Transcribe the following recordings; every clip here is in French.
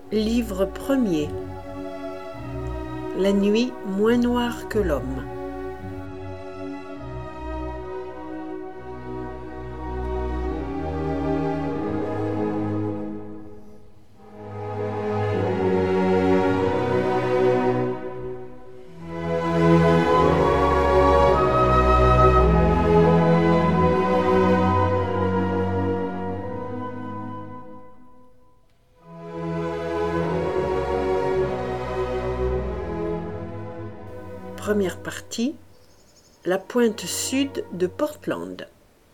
Livre premier. La nuit moins noire que l'homme. Première partie, la pointe sud de Portland.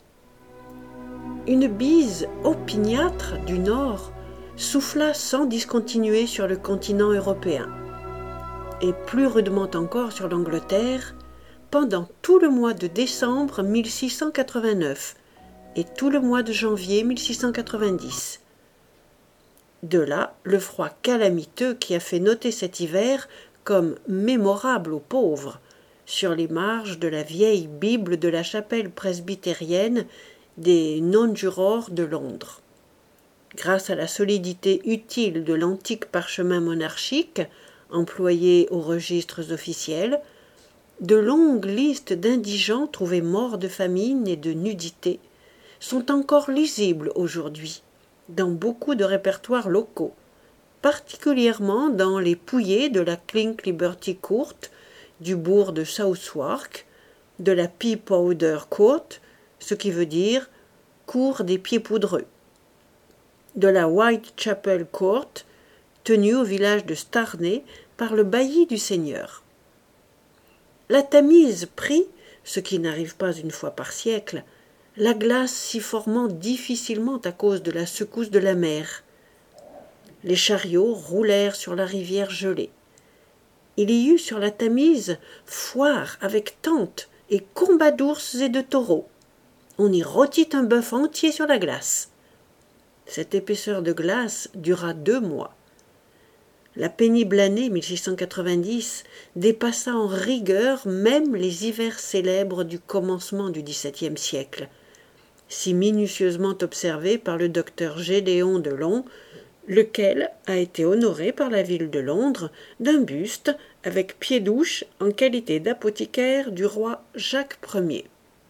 Une bise opiniâtre du nord souffla sans discontinuer sur le continent européen, et plus rudement encore sur l'Angleterre, pendant tout le mois de décembre 1689 et tout le mois de janvier 1690. De là, le froid calamiteux qui a fait noter cet hiver comme mémorable aux pauvres, sur les marges de la vieille Bible de la chapelle presbytérienne des non-jurors de Londres. Grâce à la solidité utile de l'antique parchemin monarchique, employé aux registres officiels, de longues listes d'indigents trouvés morts de famine et de nudité sont encore lisibles aujourd'hui dans beaucoup de répertoires locaux, particulièrement dans les pouillés de la Clink Liberty Court, du bourg de Southwark, de la Pea Powder Court, ce qui veut dire cour des pieds poudreux, de la Whitechapel Court, tenue au village de Starney par le bailli du seigneur. La Tamise prit, ce qui n'arrive pas une fois par siècle, la glace s'y formant difficilement à cause de la secousse de la mer. Les chariots roulèrent sur la rivière gelée. Il y eut sur la Tamise foire avec tentes et combats d'ours et de taureaux. On y rôtit un bœuf entier sur la glace. Cette épaisseur de glace dura 2 mois. La pénible année 1690 dépassa en rigueur même les hivers célèbres du commencement du XVIIe siècle, si minutieusement observés par le docteur Gédéon de Long, lequel a été honoré par la ville de Londres d'un buste avec pied-douche en qualité d'apothicaire du roi Jacques Ier.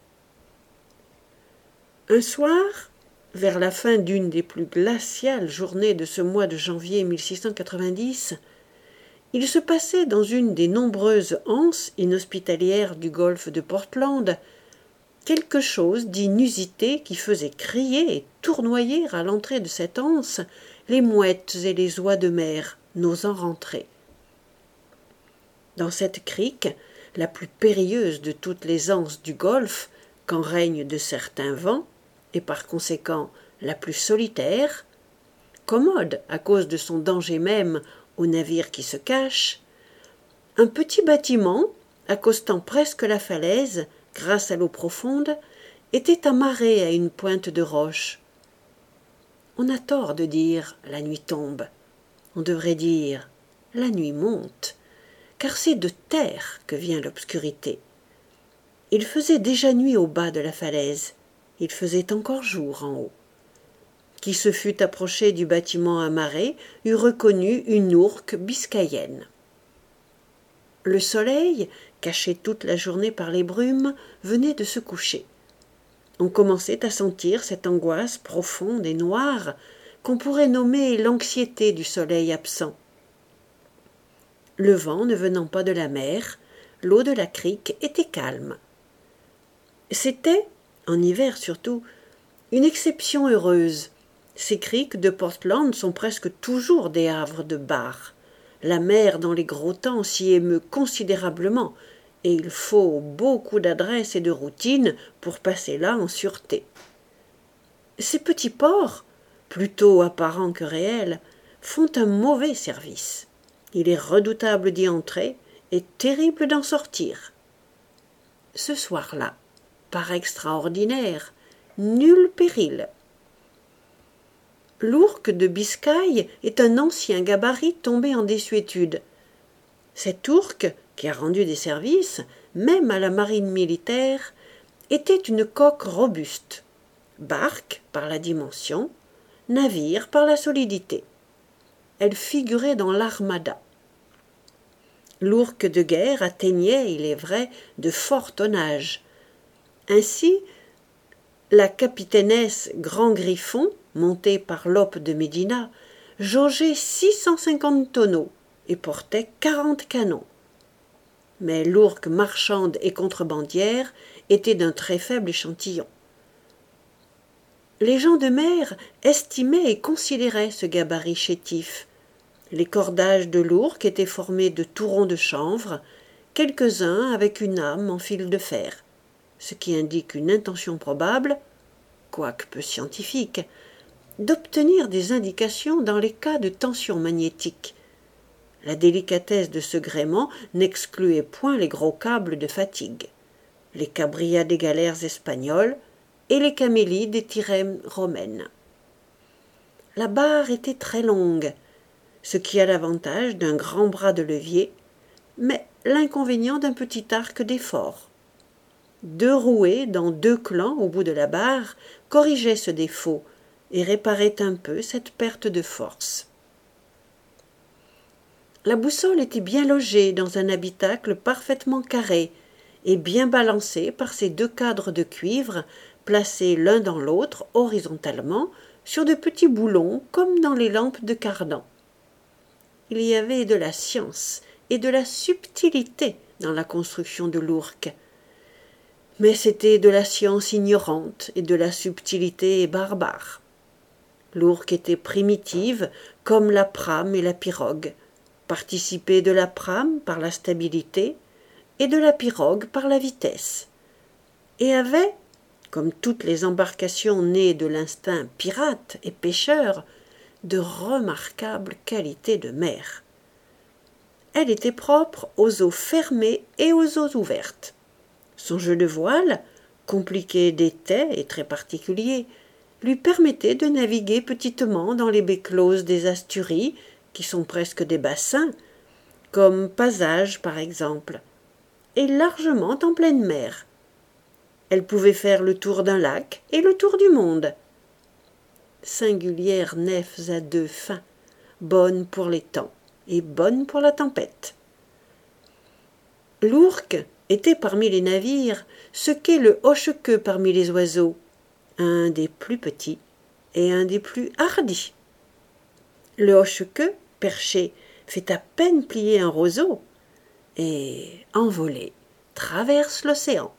Un soir, vers la fin d'une des plus glaciales journées de ce mois de janvier 1690, il se passait dans une des nombreuses anses inhospitalières du golfe de Portland quelque chose d'inusité qui faisait crier et tournoyer à l'entrée de cette anse les mouettes et les oies de mer n'osant rentrer. Dans cette crique, la plus périlleuse de toutes les anses du golfe, quand règne de certains vents, et par conséquent la plus solitaire, commode à cause de son danger même aux navires qui se cachent, un petit bâtiment, accostant presque la falaise, grâce à l'eau profonde, était amarré à une pointe de roche. On a tort de dire « la nuit tombe ». On devrait dire « la nuit monte », car c'est de terre que vient l'obscurité. Il faisait déjà nuit au bas de la falaise, il faisait encore jour en haut. Qui se fût approché du bâtiment amarré eût reconnu une ourque biscayenne. Le soleil, caché toute la journée par les brumes, venait de se coucher. On commençait à sentir cette angoisse profonde et noire qu'on pourrait nommer l'anxiété du soleil absent. Le vent ne venant pas de la mer, l'eau de la crique était calme. C'était, en hiver surtout, une exception heureuse. Ces criques de Portland sont presque toujours des havres de bar. La mer dans les gros temps s'y émeut considérablement, et il faut beaucoup d'adresse et de routine pour passer là en sûreté. Ces petits ports, plutôt apparents que réels, font un mauvais service. Il est redoutable d'y entrer et terrible d'en sortir. Ce soir-là, par extraordinaire, nul péril. L'ourque de Biscaye est un ancien gabarit tombé en désuétude. Cette ourque, qui a rendu des services, même à la marine militaire, était une coque robuste, barque par la dimension, navire par la solidité. elle figurait dans l'Armada. L'ourque de guerre atteignait, il est vrai, de fort tonnage. Ainsi, la capitainesse Grand Griffon, montée par Lope de Médina, jaugeait 650 tonneaux et portait 40 canons. Mais l'ourque marchande et contrebandière était d'un très faible échantillon. Les gens de mer estimaient et considéraient ce gabarit chétif. Les cordages de l'ourque étaient formés de tourons de chanvre, quelques-uns avec une âme en fil de fer, ce qui indique une intention probable, quoique peu scientifique, d'obtenir des indications dans les cas de tension magnétique. La délicatesse de ce gréement n'excluait point les gros câbles de fatigue, les cabrillas des galères espagnoles et les camélies des trirèmes romaines. La barre était très longue, ce qui a l'avantage d'un grand bras de levier, mais l'inconvénient d'un petit arc d'effort. 2 rouets dans 2 clans au bout de la barre corrigeaient ce défaut et réparaient un peu cette perte de force. La boussole était bien logée dans un habitacle parfaitement carré et bien balancé par ses 2 cadres de cuivre placés l'un dans l'autre horizontalement sur de petits boulons comme dans les lampes de Cardan. Il y avait de la science et de la subtilité dans la construction de l'ourque. Mais c'était de la science ignorante et de la subtilité barbare. L'ourque était primitive comme la prame et la pirogue, participée de la prame par la stabilité et de la pirogue par la vitesse, et avait, comme toutes les embarcations nées de l'instinct pirate et pêcheur, de remarquables qualités de mer. Elle était propre aux eaux fermées et aux eaux ouvertes. Son jeu de voile, compliqué d'étais et très particulier, lui permettait de naviguer petitement dans les baies closes des Asturies, qui sont presque des bassins, comme Passage par exemple, et largement en pleine mer. Elle pouvait faire le tour d'un lac et le tour du monde. Singulières nefs à 2 fins, bonnes pour les temps et bonnes pour la tempête. L'ourque était parmi les navires ce qu'est le hoche-queue parmi les oiseaux, un des plus petits et un des plus hardis. Le hoche-queue, perché, fait à peine plier un roseau et, envolé, traverse l'océan.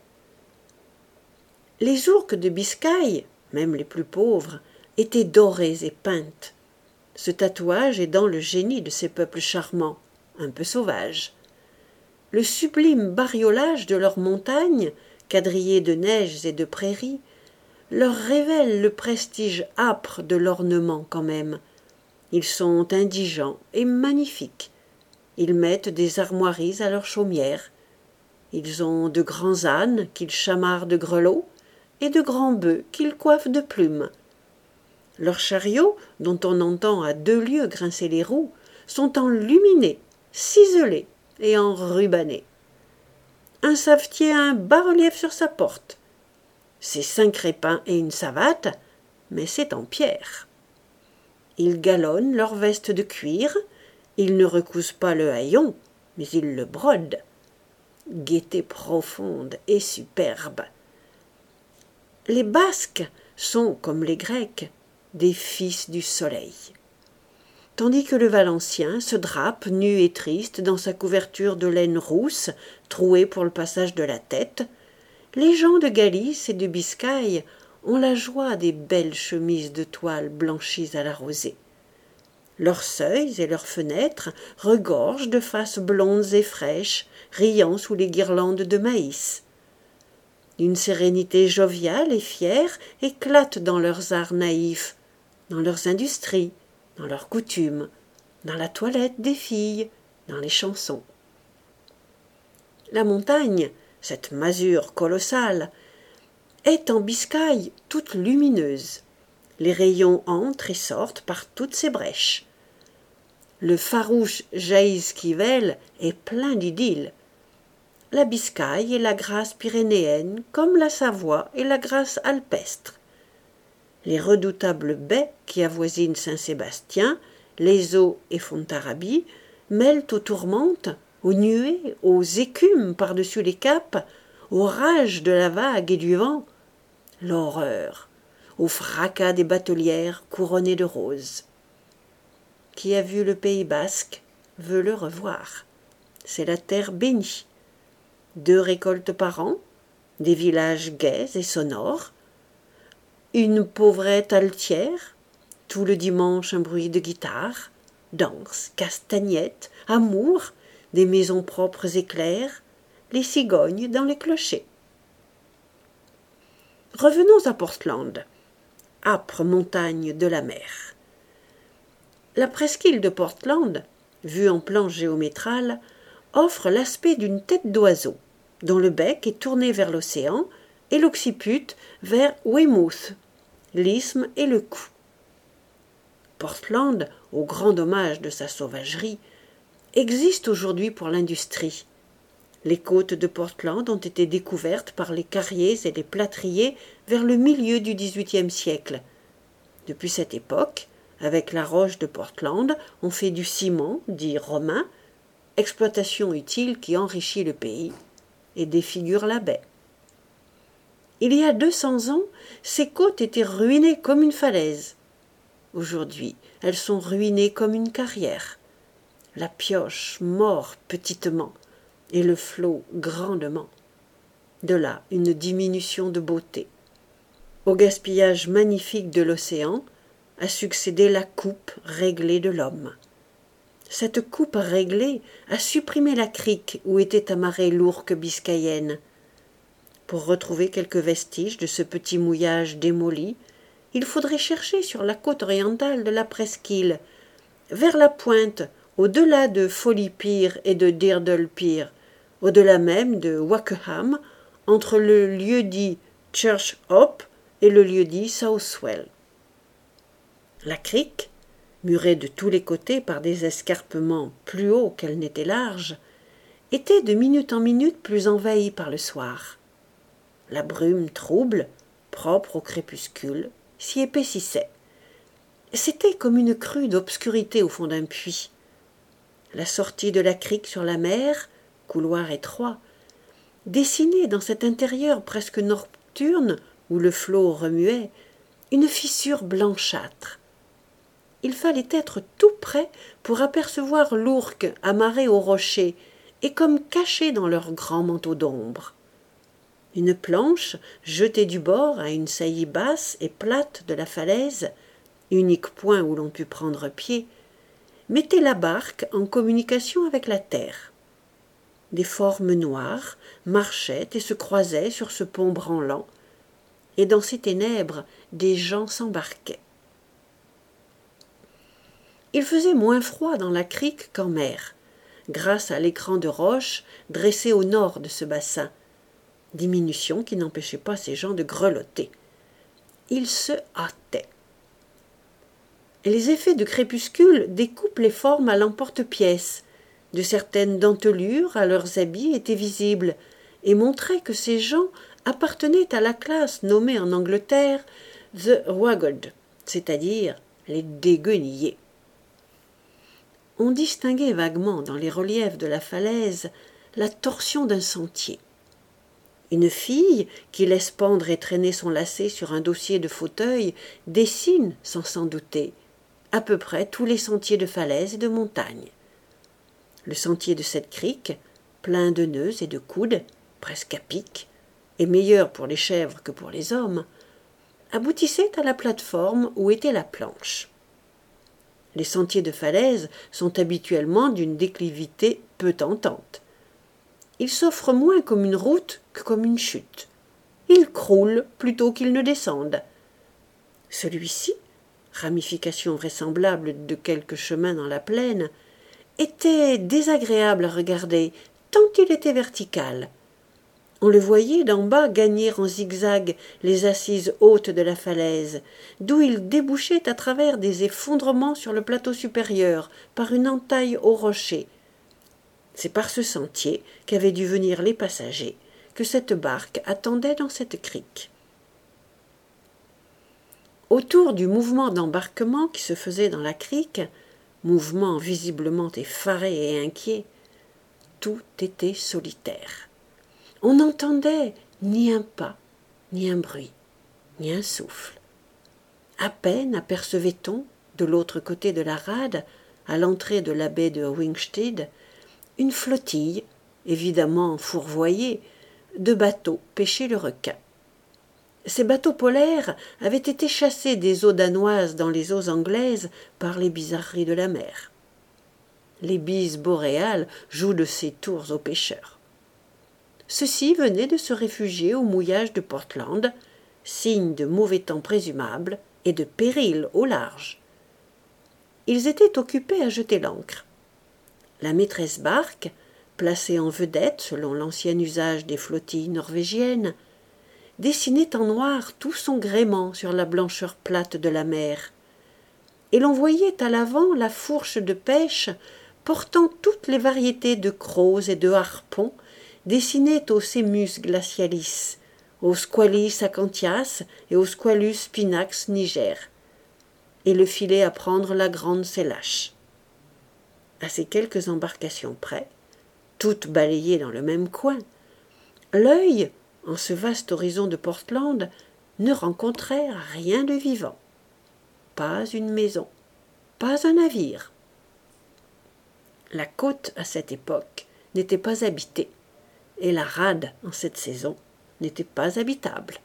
Les ourques de Biscaye, même les plus pauvres, étaient dorées et peintes. Ce tatouage est dans le génie de ces peuples charmants, un peu sauvages. Le sublime bariolage de leurs montagnes, quadrillées de neiges et de prairies, leur révèle le prestige âpre de l'ornement quand même. Ils sont indigents et magnifiques. Ils mettent des armoiries à leurs chaumières. Ils ont de grands ânes qu'ils chamarrent de grelots et de grands bœufs qu'ils coiffent de plumes. Leurs chariots, dont on entend à 2 lieues grincer les roues, sont enluminés, ciselés et enrubannés. Un savetier a un bas-relief sur sa porte. C'est 5 crépins et une savate, mais c'est en pierre. Ils galonnent leur veste de cuir, ils ne recousent pas le haillon, mais ils le brodent. Gaieté profonde et superbe. Les Basques sont, comme les Grecs, des fils du soleil. Tandis que le Valencien se drape nu et triste dans sa couverture de laine rousse, trouée pour le passage de la tête, les gens de Galice et de Biscaye ont la joie des belles chemises de toile blanchies à la rosée. Leurs seuils et leurs fenêtres regorgent de faces blondes et fraîches, riant sous les guirlandes de maïs. Une sérénité joviale et fière éclate dans leurs arts naïfs, dans leurs industries, dans leurs coutumes, dans la toilette des filles, dans les chansons. La montagne, cette masure colossale, est en Biscaye toute lumineuse. Les rayons entrent et sortent par toutes ses brèches. Le farouche Jaïs-Quivel est plein d'idylle. La Biscaye est la Grâce pyrénéenne comme la Savoie est la Grâce alpestre. Les redoutables baies qui avoisinent Saint-Sébastien, les eaux et Fontarabie, mêlent aux tourmentes, aux nuées, aux écumes par-dessus les caps, aux rages de la vague et du vent, l'horreur, au fracas des batelières couronnées de roses. Qui a vu le Pays basque veut le revoir. C'est la terre bénie. 2 récoltes par an, des villages gais et sonores, une pauvrette altière, tout le dimanche un bruit de guitare, danse, castagnettes, amour, des maisons propres et claires, les cigognes dans les clochers. Revenons à Portland, âpre montagne de la mer. La presqu'île de Portland, vue en plan géométral, offre l'aspect d'une tête d'oiseau, dont le bec est tourné vers l'océan et l'occiput vers Weymouth, l'isthme et le cou. Portland, au grand dommage de sa sauvagerie, existe aujourd'hui pour l'industrie. Les côtes de Portland ont été découvertes par les carriers et les plâtriers vers le milieu du XVIIIe siècle. Depuis cette époque, avec la roche de Portland, on fait du ciment, dit romain, exploitation utile qui enrichit le pays et défigure la baie. Il y a 200 ans, ces côtes étaient ruinées comme une falaise. Aujourd'hui, elles sont ruinées comme une carrière. La pioche mord petitement et le flot grandement. De là une diminution de beauté. Au gaspillage magnifique de l'océan a succédé la coupe réglée de l'homme. Cette coupe réglée a supprimé la crique où était amarrée l'ourque biscayenne. Pour retrouver quelques vestiges de ce petit mouillage démoli, il faudrait chercher sur la côte orientale de la presqu'île, vers la pointe, au-delà de Folly Pier et de Dirdle Pier, au-delà même de Wakeham, entre le lieu-dit Church Hope et le lieu-dit Southwell. La crique, murée de tous les côtés par des escarpements plus hauts qu'elle n'était large, était de minute en minute plus envahie par le soir. La brume trouble, propre au crépuscule, s'y épaississait. C'était comme une crue d'obscurité au fond d'un puits. La sortie de la crique sur la mer, couloir étroit, dessinait dans cet intérieur presque nocturne où le flot remuait, une fissure blanchâtre. Il fallait être tout près pour apercevoir l'ourque amarrée au rocher et comme cachée dans leur grand manteau d'ombre. Une planche, jetée du bord à une saillie basse et plate de la falaise, unique point où l'on put prendre pied, mettait la barque en communication avec la terre. Des formes noires marchaient et se croisaient sur ce pont branlant, et dans ces ténèbres, des gens s'embarquaient. Il faisait moins froid dans la crique qu'en mer, grâce à l'écran de roche dressé au nord de ce bassin, diminution qui n'empêchait pas ces gens de grelotter. Ils se hâtaient. Les effets de crépuscule découpent les formes à l'emporte-pièce. De certaines dentelures à leurs habits étaient visibles et montraient que ces gens appartenaient à la classe nommée en Angleterre « the rugged », c'est-à-dire les déguenillés. On distinguait vaguement dans les reliefs de la falaise la torsion d'un sentier. Une fille qui laisse pendre et traîner son lacet sur un dossier de fauteuil dessine, sans s'en douter, à peu près tous les sentiers de falaise et de montagne. Le sentier de cette crique, plein de nœuds et de coudes, presque à pic, et meilleur pour les chèvres que pour les hommes, aboutissait à la plateforme où était la planche. Les sentiers de falaise sont habituellement d'une déclivité peu tentante. Ils s'offrent moins comme une route que comme une chute. Ils croulent plutôt qu'ils ne descendent. Celui-ci, ramification vraisemblable de quelques chemins dans la plaine, était désagréable à regarder, tant il était vertical. On le voyait d'en bas gagner en zigzag les assises hautes de la falaise, d'où il débouchait à travers des effondrements sur le plateau supérieur, par une entaille au rocher. C'est par ce sentier qu'avaient dû venir les passagers, que cette barque attendait dans cette crique. Autour du mouvement d'embarquement qui se faisait dans la crique, mouvement visiblement effaré et inquiet. Tout était solitaire. On n'entendait ni un pas, ni un bruit, ni un souffle. À peine apercevait-on, de l'autre côté de la rade, à l'entrée de la baie de Wingsteed, une flottille, évidemment fourvoyée, de bateaux pêchaient le requin. Ces bateaux polaires avaient été chassés des eaux danoises dans les eaux anglaises par les bizarreries de la mer. Les bises boréales jouent de ces tours aux pêcheurs. Ceux-ci venaient de se réfugier au mouillage de Portland, signe de mauvais temps présumable et de péril au large. Ils étaient occupés à jeter l'ancre. La maîtresse barque, placée en vedette selon l'ancien usage des flottilles norvégiennes, dessinait en noir tout son gréement sur la blancheur plate de la mer, et l'on voyait à l'avant la fourche de pêche portant toutes les variétés de crocs et de harpons dessinés au Semus glacialis, au Squalis acanthias et au Squalus spinax niger, et le filet à prendre la grande sélache. À ces quelques embarcations près, toutes balayées dans le même coin, l'œil, en ce vaste horizon de Portland, ne rencontrait rien de vivant. Pas une maison, pas un navire. La côte, à cette époque, n'était pas habitée, et la rade, en cette saison, n'était pas habitable.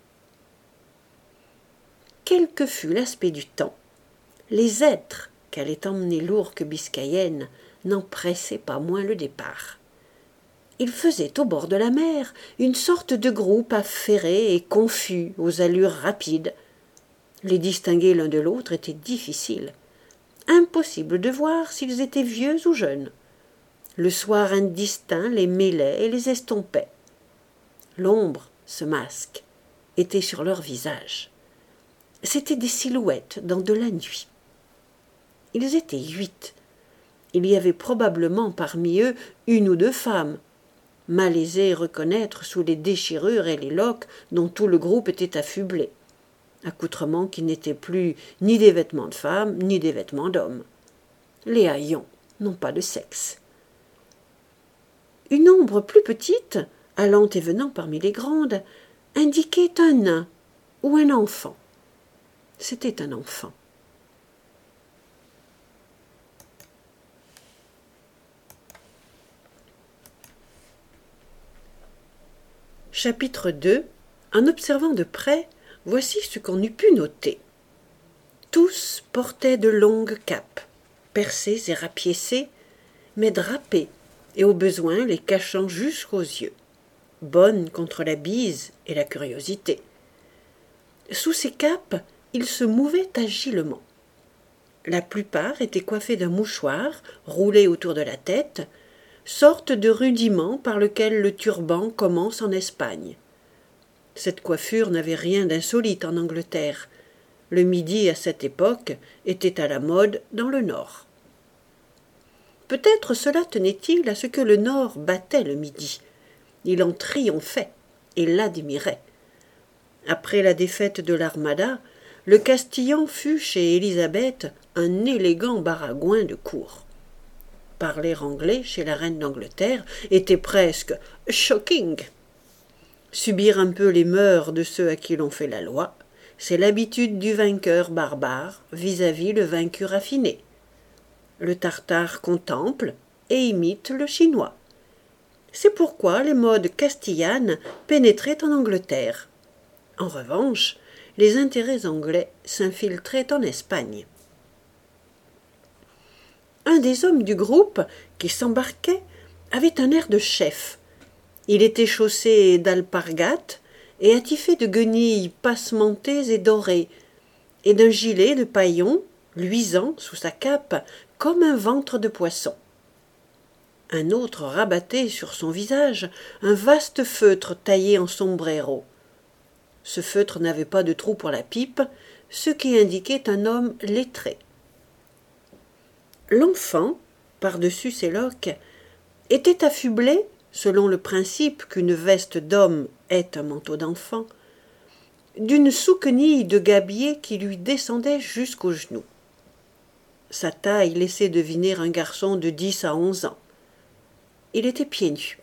Quel que fût l'aspect du temps, les êtres qu'allait emmener l'ourque biscayenne n'en pressaient pas moins le départ. Ils faisaient au bord de la mer une sorte de groupe affairé et confus aux allures rapides. Les distinguer l'un de l'autre était difficile. Impossible de voir s'ils étaient vieux ou jeunes. Le soir indistinct les mêlait et les estompait. L'ombre, ce masque, était sur leurs visages. C'étaient des silhouettes dans de la nuit. Ils étaient 8. Il y avait probablement parmi eux 1 ou 2 femmes, malaisées à reconnaître sous les déchirures et les loques dont tout le groupe était affublé, accoutrements qui n'étaient plus ni des vêtements de femmes ni des vêtements d'hommes. Les haillons n'ont pas de sexe. Une ombre plus petite, allant et venant parmi les grandes, indiquait un nain ou un enfant. C'était un enfant. Chapitre 2. En observant de près, voici ce qu'on eût pu noter. Tous portaient de longues capes, percées et rapiécées, mais drapées, et au besoin les cachant jusqu'aux yeux, bonnes contre la bise et la curiosité. Sous ces capes, ils se mouvaient agilement. La plupart étaient coiffés d'un mouchoir roulé autour de la tête, sorte de rudiment par lequel le turban commence en Espagne. Cette coiffure n'avait rien d'insolite en Angleterre. Le midi, à cette époque, était à la mode dans le Nord. Peut-être cela tenait-il à ce que le Nord battait le midi. Il en triomphait et l'admirait. Après la défaite de l'Armada, le Castillan fut chez Élisabeth un élégant baragouin de cour. Parler anglais chez la reine d'Angleterre était presque « shocking ». Subir un peu les mœurs de ceux à qui l'on fait la loi, c'est l'habitude du vainqueur barbare vis-à-vis le vaincu raffiné. Le tartare contemple et imite le chinois. C'est pourquoi les modes castillanes pénétraient en Angleterre. En revanche, les intérêts anglais s'infiltraient en Espagne. Un des hommes du groupe qui s'embarquait avait un air de chef. Il était chaussé d'alpargates et attifé de guenilles passementées et dorées, et d'un gilet de paillon luisant sous sa cape comme un ventre de poisson. Un autre rabattait sur son visage un vaste feutre taillé en sombrero. Ce feutre n'avait pas de trou pour la pipe, ce qui indiquait un homme lettré. L'enfant, par-dessus ses loques, était affublé, selon le principe qu'une veste d'homme est un manteau d'enfant, d'une souquenille de gabier qui lui descendait jusqu'aux genoux. Sa taille laissait deviner un garçon de 10 à 11 ans. Il était pieds nus.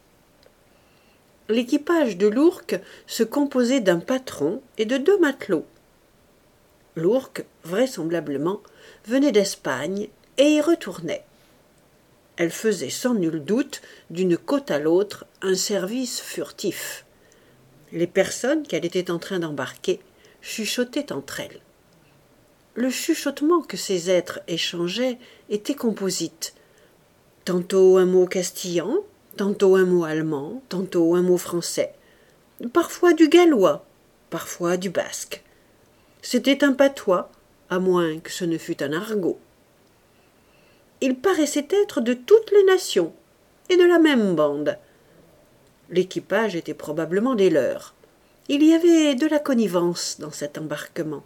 L'équipage de l'Ourcq se composait d'un patron et de 2 matelots. L'Ourcq, vraisemblablement, venait d'Espagne et y retournait. Elle faisait sans nul doute, d'une côte à l'autre, un service furtif. Les personnes qu'elle était en train d'embarquer chuchotaient entre elles. Le chuchotement que ces êtres échangeaient était composite. Tantôt un mot castillan, tantôt un mot allemand, tantôt un mot français, parfois du gallois, parfois du basque. C'était un patois, à moins que ce ne fût un argot. Il paraissait être de toutes les nations, et de la même bande. L'équipage était probablement des leurs. Il y avait de la connivence dans cet embarquement.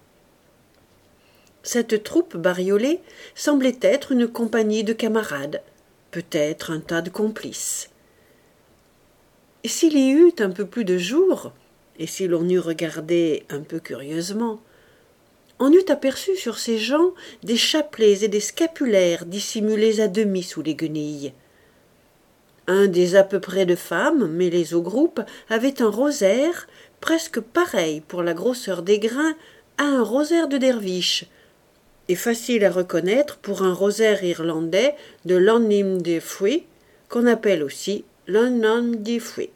Cette troupe bariolée semblait être une compagnie de camarades, peut-être un tas de complices. Et s'il y eut un peu plus de jour, et si l'on eût regardé un peu curieusement, on eût aperçu sur ces gens des chapelets et des scapulaires dissimulés à demi sous les guenilles. Un des à peu près de femmes, mêlés au groupe, avait un rosaire presque pareil pour la grosseur des grains à un rosaire de derviche, et facile à reconnaître pour un rosaire irlandais de l'Annim des Fruits, qu'on appelle aussi l'Annim des Fruits.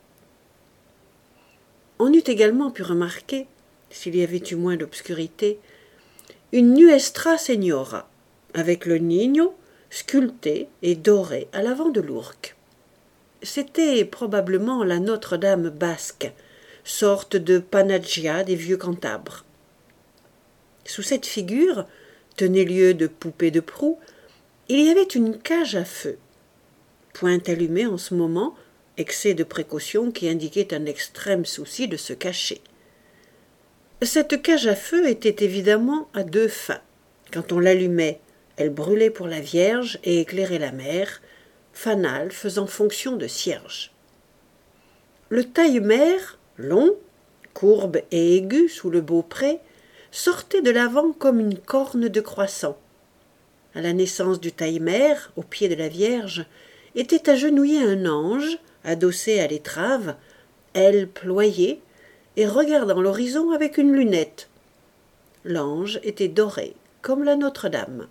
On eût également pu remarquer, s'il y avait eu moins d'obscurité, une nuestra señora, avec le niño sculpté et doré à l'avant de l'Ourcq. C'était probablement la Notre-Dame basque, sorte de Panagia des vieux Cantabres. Sous cette figure, tenait lieu de poupée de proue, il y avait une cage à feu. Point allumée en ce moment, excès de précaution qui indiquait un extrême souci de se cacher. Cette cage à feu était évidemment à 2 fins. Quand on l'allumait, elle brûlait pour la Vierge et éclairait la mer, fanal faisant fonction de cierge. Le taille-mer, long, courbe et aigu sous le beaupré, sortait de l'avant comme une corne de croissant. À la naissance du taille-mer, au pied de la Vierge, était agenouillé un ange, adossé à l'étrave, ailes ployées, et regardant l'horizon avec une lunette. L'ange était doré, comme la Notre-Dame.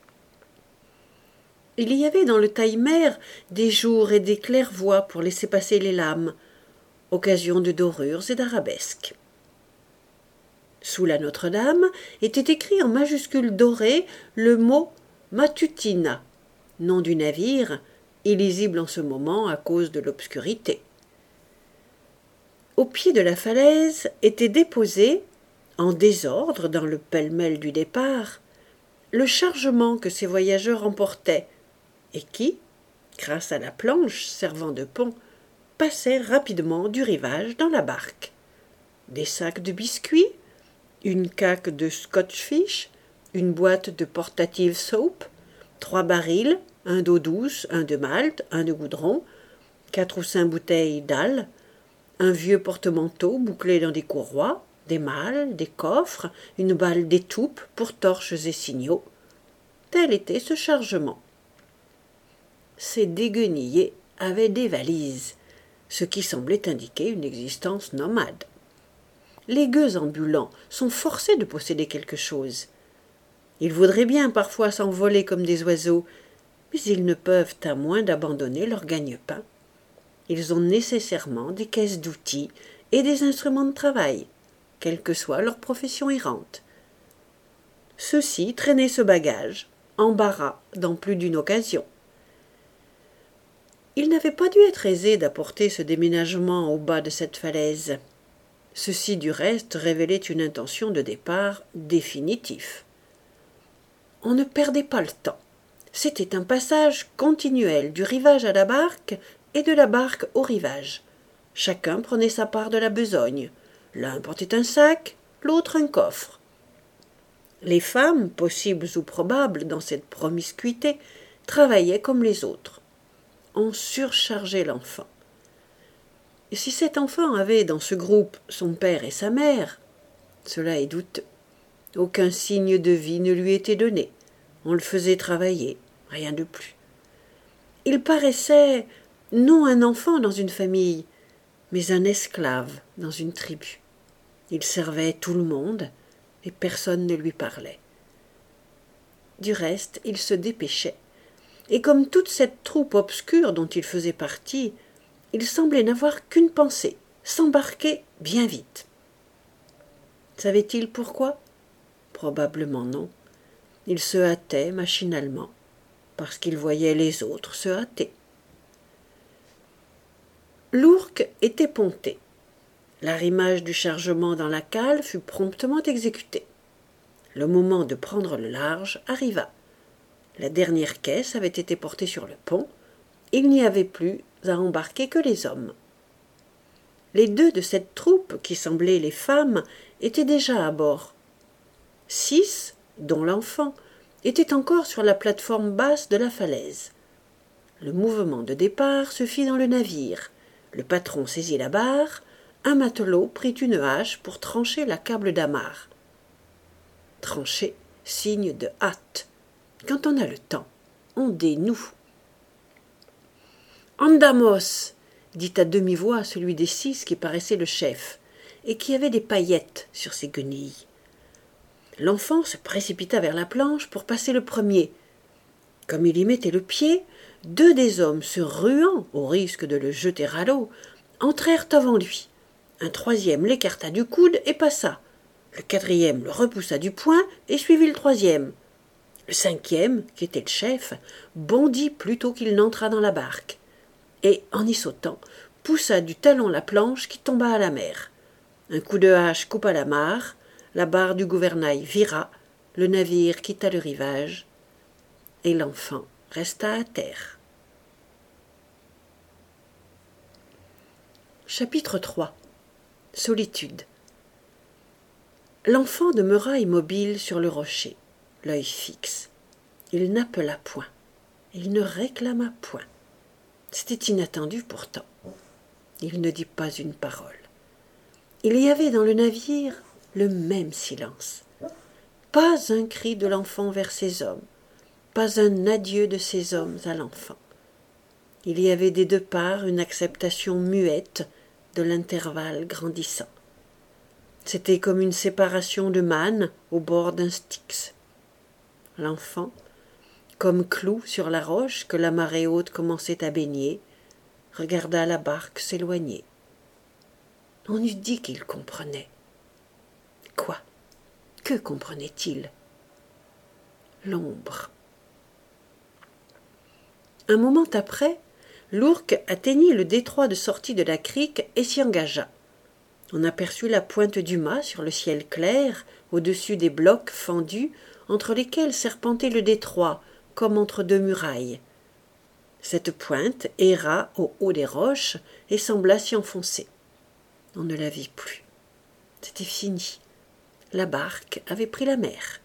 Il y avait dans le taille-mer des jours et des claires-voies pour laisser passer les lames, occasion de dorures et d'arabesques. Sous la Notre-Dame était écrit en majuscules dorées le mot Matutina, nom du navire, illisible en ce moment à cause de l'obscurité. Au pied de la falaise était déposé, en désordre dans le pêle-mêle du départ, le chargement que ces voyageurs emportaient, et qui, grâce à la planche servant de pont, passait rapidement du rivage dans la barque. Des sacs de biscuits, une caque de scotch-fish, une boîte de portative soap, 3 barils, un d'eau douce, un de malt, un de goudron, 4 ou 5 bouteilles d'al, un vieux porte-manteau bouclé dans des courroies, des malles, des coffres, une balle d'étoupe pour torches et signaux. Tel était ce chargement. Ces déguenillés avaient des valises, ce qui semblait indiquer une existence nomade. Les gueux ambulants sont forcés de posséder quelque chose. Ils voudraient bien parfois s'envoler comme des oiseaux, mais ils ne peuvent à moins d'abandonner leur gagne-pain. Ils ont nécessairement des caisses d'outils et des instruments de travail, quelle que soit leur profession errante. Ceux-ci traînaient ce bagage, embarras dans plus d'une occasion. Il n'avait pas dû être aisé d'apporter ce déménagement au bas de cette falaise. Ceci, du reste, révélait une intention de départ définitif. On ne perdait pas le temps. C'était un passage continuel du rivage à la barque et de la barque au rivage. Chacun prenait sa part de la besogne. L'un portait un sac, l'autre un coffre. Les femmes, possibles ou probables dans cette promiscuité, travaillaient comme les autres. On surchargeait l'enfant. Et si cet enfant avait dans ce groupe son père et sa mère, cela est douteux. Aucun signe de vie ne lui était donné. On le faisait travailler, rien de plus. Il paraissait non un enfant dans une famille, mais un esclave dans une tribu. Il servait tout le monde, et personne ne lui parlait. Du reste, il se dépêchait, et comme toute cette troupe obscure dont il faisait partie, il semblait n'avoir qu'une pensée, s'embarquer bien vite. Savait-il pourquoi? Probablement non. Il se hâtait machinalement, parce qu'il voyait les autres se hâter. L'ourque était pontée. L'arrimage du chargement dans la cale fut promptement exécuté. Le moment de prendre le large arriva. La dernière caisse avait été portée sur le pont. Il n'y avait plus à embarquer que les hommes. Les deux de cette troupe, qui semblaient les femmes, étaient déjà à bord. 6, dont l'enfant, étaient encore sur la plate-forme basse de la falaise. Le mouvement de départ se fit dans le navire. Le patron saisit la barre. Un matelot prit une hache pour trancher la câble d'amarre. Trancher, signe de hâte. Quand on a le temps, on dénoue. « Andamos !» dit à demi-voix celui des 6 qui paraissait le chef, et qui avait des paillettes sur ses guenilles. L'enfant se précipita vers la planche pour passer le premier. Comme il y mettait le pied, 2 des hommes, se ruant au risque de le jeter à l'eau, entrèrent avant lui. Un 3e l'écarta du coude et passa. Le 4e le repoussa du poing et suivit le 3e. Le 5e, qui était le chef, bondit plutôt qu'il n'entra dans la barque, et, en y sautant, poussa du talon la planche qui tomba à la mer. Un coup de hache coupa l'amarre, la barre du gouvernail vira, le navire quitta le rivage, et l'enfant resta à terre. Chapitre 3. Solitude. L'enfant demeura immobile sur le rocher, l'œil fixe. Il n'appela point, il ne réclama point. C'était inattendu pourtant. Il ne dit pas une parole. Il y avait dans le navire le même silence. Pas un cri de l'enfant vers ses hommes, pas un adieu de ses hommes à l'enfant. Il y avait des 2 parts une acceptation muette de l'intervalle grandissant. C'était comme une séparation de manne au bord d'un Styx. L'enfant, comme clou sur la roche que la marée haute commençait à baigner, regarda la barque s'éloigner. On eût dit qu'il comprenait. Quoi? Que comprenait-il? L'ombre. Un moment après, l'ourque atteignit le détroit de sortie de la crique et s'y engagea. On aperçut la pointe du mât sur le ciel clair, au-dessus des blocs fendus, entre lesquels serpentait le détroit, comme entre 2 murailles. Cette pointe erra au haut des roches et sembla s'y enfoncer. On ne la vit plus. C'était fini. La barque avait pris la mer.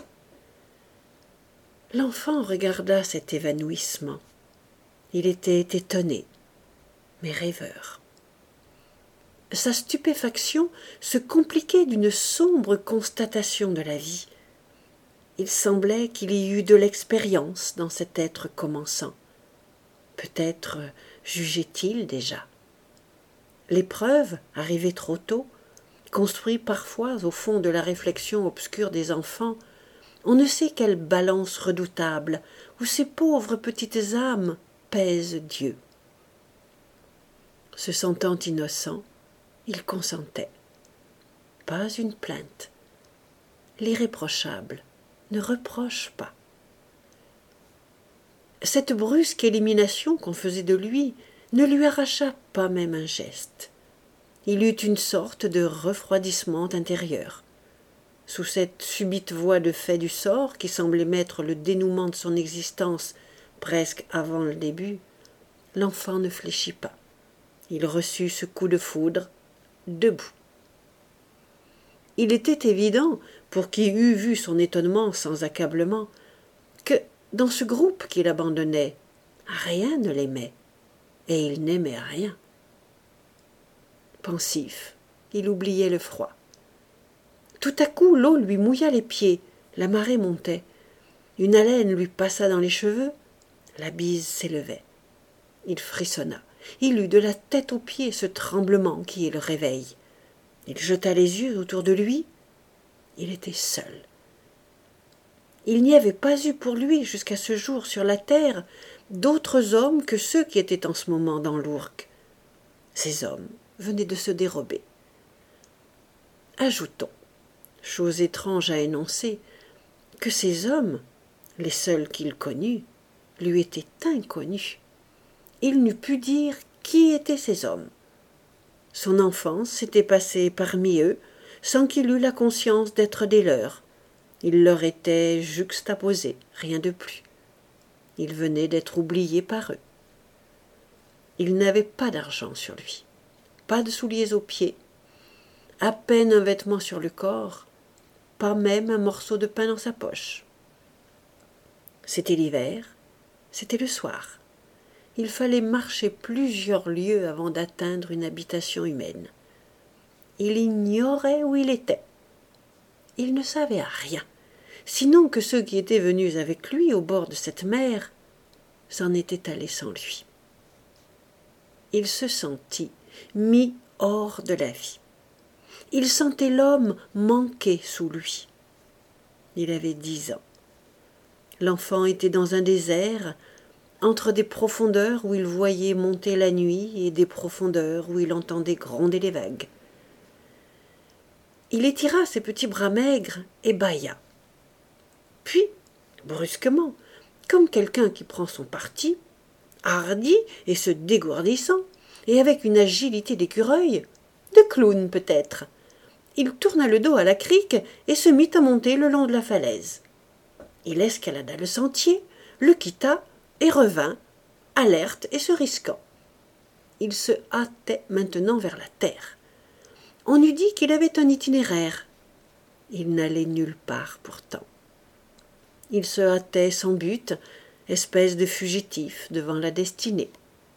L'enfant regarda cet évanouissement. Il était étonné, mais rêveur. Sa stupéfaction se compliquait d'une sombre constatation de la vie. Il semblait qu'il y eût de l'expérience dans cet être commençant. Peut-être jugeait-il déjà. L'épreuve, arrivée trop tôt, construit parfois au fond de la réflexion obscure des enfants, on ne sait quelle balance redoutable où ces pauvres petites âmes pèsent Dieu. Se sentant innocent, il consentait. Pas une plainte. L'irréprochable ne reproche pas. Cette brusque élimination qu'on faisait de lui ne lui arracha pas même un geste. Il eut une sorte de refroidissement intérieur. Sous cette subite voie de fait du sort qui semblait mettre le dénouement de son existence presque avant le début, l'enfant ne fléchit pas. Il reçut ce coup de foudre debout. Il était évident, pour qui eût vu son étonnement sans accablement, que, dans ce groupe qu'il abandonnait, rien ne l'aimait, et il n'aimait rien. Pensif, il oubliait le froid. Tout à coup, l'eau lui mouilla les pieds, la marée montait. Une haleine lui passa dans les cheveux. La bise s'élevait. Il frissonna. Il eut de la tête aux pieds ce tremblement qui est le réveil. Il jeta les yeux autour de lui. Il était seul. Il n'y avait pas eu pour lui, jusqu'à ce jour sur la terre, d'autres hommes que ceux qui étaient en ce moment dans l'ourque. Ces hommes venaient de se dérober. Ajoutons, chose étrange à énoncer, que ces hommes, les seuls qu'il connut, lui étaient inconnus. Il n'eût pu dire qui étaient ces hommes. Son enfance s'était passée parmi eux sans qu'il eût la conscience d'être des leurs. Il leur était juxtaposé, rien de plus. Il venait d'être oublié par eux. Il n'avait pas d'argent sur lui, pas de souliers aux pieds, à peine un vêtement sur le corps, pas même un morceau de pain dans sa poche. C'était l'hiver, c'était le soir. Il fallait marcher plusieurs lieues avant d'atteindre une habitation humaine. Il ignorait où il était. Il ne savait rien, sinon que ceux qui étaient venus avec lui au bord de cette mer s'en étaient allés sans lui. Il se sentit mis hors de la vie. Il sentait l'homme manquer sous lui. Il avait 10 ans. L'enfant était dans un désert, entre des profondeurs où il voyait monter la nuit et des profondeurs où il entendait gronder les vagues. Il étira ses petits bras maigres et bâilla. Puis, brusquement, comme quelqu'un qui prend son parti, hardi et se dégourdissant, et avec une agilité d'écureuil, de clown peut-être, il tourna le dos à la crique et se mit à monter le long de la falaise. Il escalada le sentier, le quitta et revint, alerte et se risquant. Il se hâtait maintenant vers la terre. On eût dit qu'il avait un itinéraire. Il n'allait nulle part pourtant. Il se hâtait sans but, espèce de fugitif devant la destinée.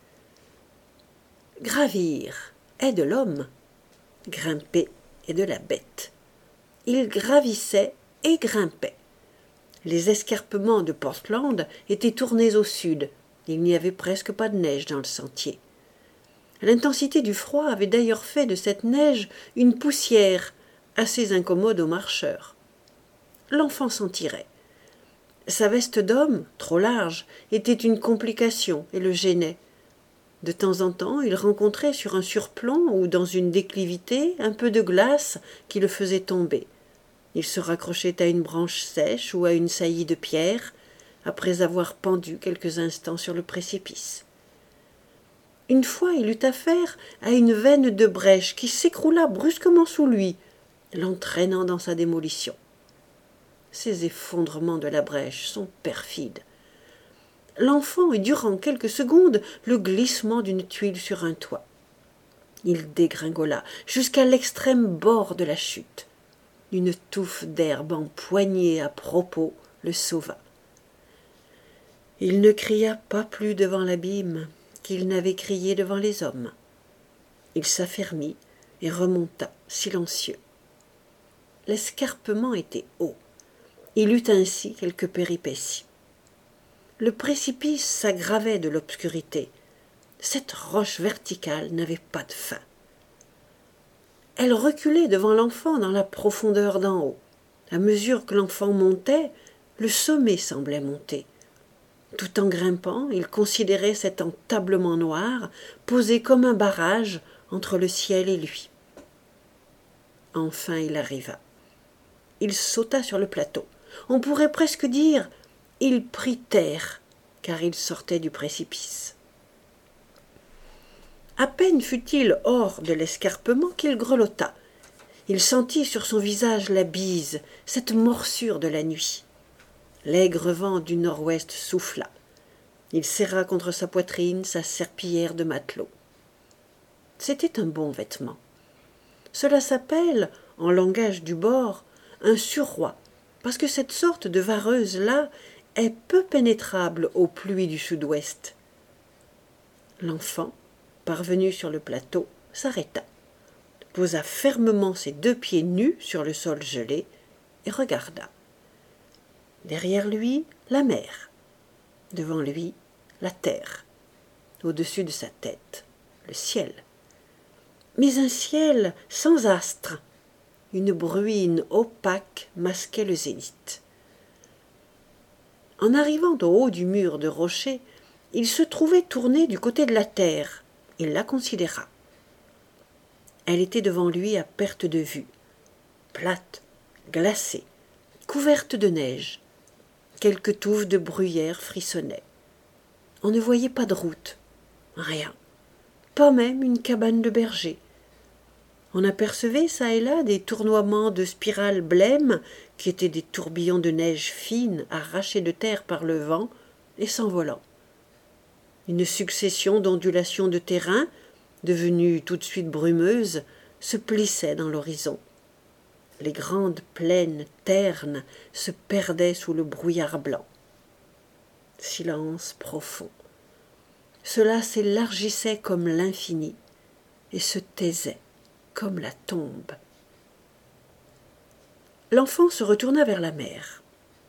Gravir est de l'homme, grimper est de la bête. Il gravissait et grimpait. Les escarpements de Portland étaient tournés au sud. Il n'y avait presque pas de neige dans le sentier. L'intensité du froid avait d'ailleurs fait de cette neige une poussière assez incommode aux marcheurs. L'enfant s'en tirait. Sa veste d'homme, trop large, était une complication et le gênait. De temps en temps, il rencontrait sur un surplomb ou dans une déclivité un peu de glace qui le faisait tomber. Il se raccrochait à une branche sèche ou à une saillie de pierre, après avoir pendu quelques instants sur le précipice. Une fois, il eut affaire à une veine de brèche qui s'écroula brusquement sous lui, l'entraînant dans sa démolition. Ces effondrements de la brèche sont perfides. L'enfant eut durant quelques secondes le glissement d'une tuile sur un toit. Il dégringola jusqu'à l'extrême bord de la chute. Une touffe d'herbe empoignée à propos le sauva. Il ne cria pas plus devant l'abîme qu'il n'avait crié devant les hommes. Il s'affermit et remonta, silencieux. L'escarpement était haut. Il eut ainsi quelques péripéties. Le précipice s'aggravait de l'obscurité. Cette roche verticale n'avait pas de fin. Elle reculait devant l'enfant dans la profondeur d'en haut. À mesure que l'enfant montait, le sommet semblait monter. Tout en grimpant, il considérait cet entablement noir, posé comme un barrage entre le ciel et lui. Enfin il arriva. Il sauta sur le plateau. On pourrait presque dire il prit terre, car il sortait du précipice. À peine fut-il hors de l'escarpement qu'il grelotta. Il sentit sur son visage la bise, cette morsure de la nuit. L'aigre vent du nord-ouest souffla. Il serra contre sa poitrine sa serpillière de matelot. C'était un bon vêtement. Cela s'appelle, en langage du bord, un surroi, parce que cette sorte de vareuse-là est peu pénétrable aux pluies du sud-ouest. L'enfant, parvenu sur le plateau, s'arrêta, posa fermement ses 2 pieds nus sur le sol gelé et regarda. Derrière lui, la mer. Devant lui, la terre. Au-dessus de sa tête, le ciel. Mais un ciel sans astres. Une bruine opaque masquait le zénith. En arrivant au haut du mur de rocher, il se trouvait tourné du côté de la terre. Il la considéra. Elle était devant lui à perte de vue, plate, glacée, couverte de neige. Quelques touffes de bruyère frissonnaient. On ne voyait pas de route, rien, pas même une cabane de berger. On apercevait çà et là des tournoiements de spirales blêmes qui étaient des tourbillons de neige fine arrachés de terre par le vent et s'envolant. Une succession d'ondulations de terrain, devenues tout de suite brumeuses, se plissait dans l'horizon. Les grandes plaines ternes se perdaient sous le brouillard blanc. Silence profond. Cela s'élargissait comme l'infini et se taisait comme la tombe. L'enfant se retourna vers la mer.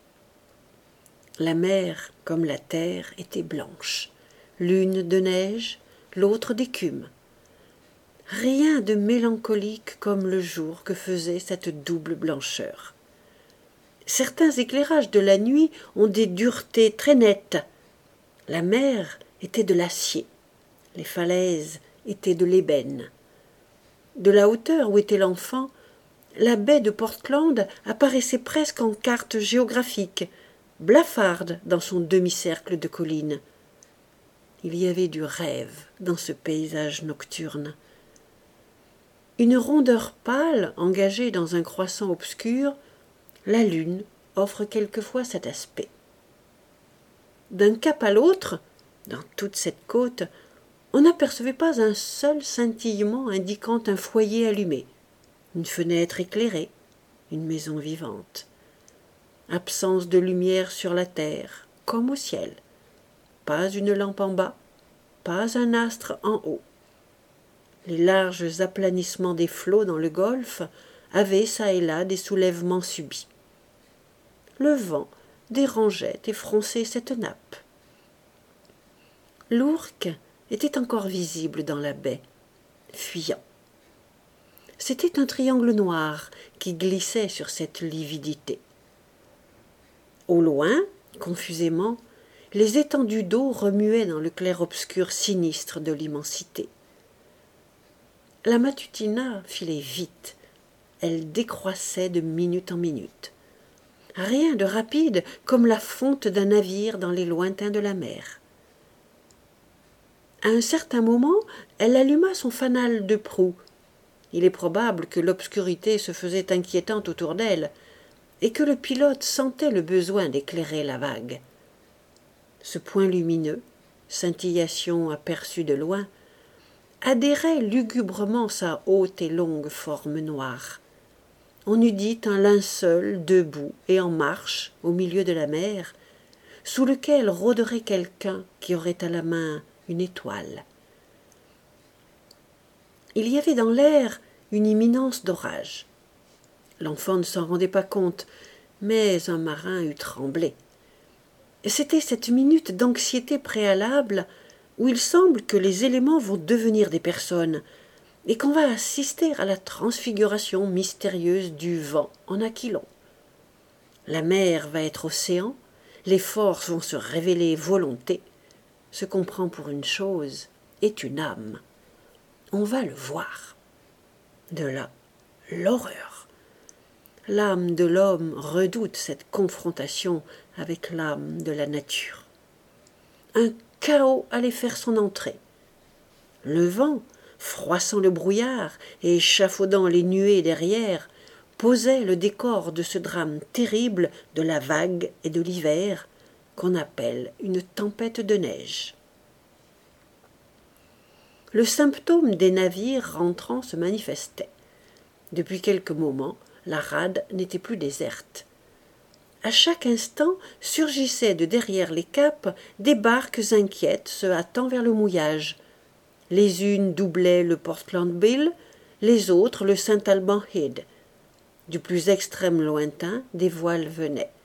La mer, comme la terre, était blanche, l'une de neige, l'autre d'écume. Rien de mélancolique comme le jour que faisait cette double blancheur. Certains éclairages de la nuit ont des duretés très nettes. La mer était de l'acier, les falaises étaient de l'ébène. De la hauteur où était l'enfant, la baie de Portland apparaissait presque en carte géographique, blafarde dans son demi-cercle de collines. Il y avait du rêve dans ce paysage nocturne. Une rondeur pâle engagée dans un croissant obscur, la lune offre quelquefois cet aspect. D'un cap à l'autre, dans toute cette côte, on n'apercevait pas un seul scintillement indiquant un foyer allumé, une fenêtre éclairée, une maison vivante. Absence de lumière sur la terre, comme au ciel. Pas une lampe en bas, pas un astre en haut. Les larges aplanissements des flots dans le golfe avaient çà et là des soulèvements subits. Le vent dérangeait et fronçait cette nappe. L'ourque était encore visible dans la baie, fuyant. C'était un triangle noir qui glissait sur cette lividité. Au loin, confusément, les étendues d'eau remuaient dans le clair-obscur sinistre de l'immensité. La Matutina filait vite. Elle décroissait de minute en minute. Rien de rapide comme la fonte d'un navire dans les lointains de la mer. À un certain moment, elle alluma son fanal de proue. Il est probable que l'obscurité se faisait inquiétante autour d'elle, et que le pilote sentait le besoin d'éclairer la vague. Ce point lumineux, scintillation aperçue de loin, adhérait lugubrement sa haute et longue forme noire. On eût dit un linceul debout et en marche au milieu de la mer, sous lequel rôderait quelqu'un qui aurait à la main une étoile. Il y avait dans l'air une imminence d'orage. L'enfant ne s'en rendait pas compte, mais un marin eût tremblé. C'était cette minute d'anxiété préalable où il semble que les éléments vont devenir des personnes et qu'on va assister à la transfiguration mystérieuse du vent en Aquilon. La mer va être océan, les forces vont se révéler volonté. Ce qu'on prend pour une chose est une âme. On va le voir. De là, l'horreur. L'âme de l'homme redoute cette confrontation avec l'âme de la nature. Un chaos allait faire son entrée. Le vent, froissant le brouillard et échafaudant les nuées derrière, posait le décor de ce drame terrible de la vague et de l'hiver qu'on appelle une tempête de neige. Le symptôme des navires rentrant se manifestait. Depuis quelques moments, la rade n'était plus déserte. À chaque instant surgissaient de derrière les caps des barques inquiètes se hâtant vers le mouillage. Les unes doublaient le Portland Bill, les autres le Saint Alban Head. Du plus extrême lointain, des voiles venaient.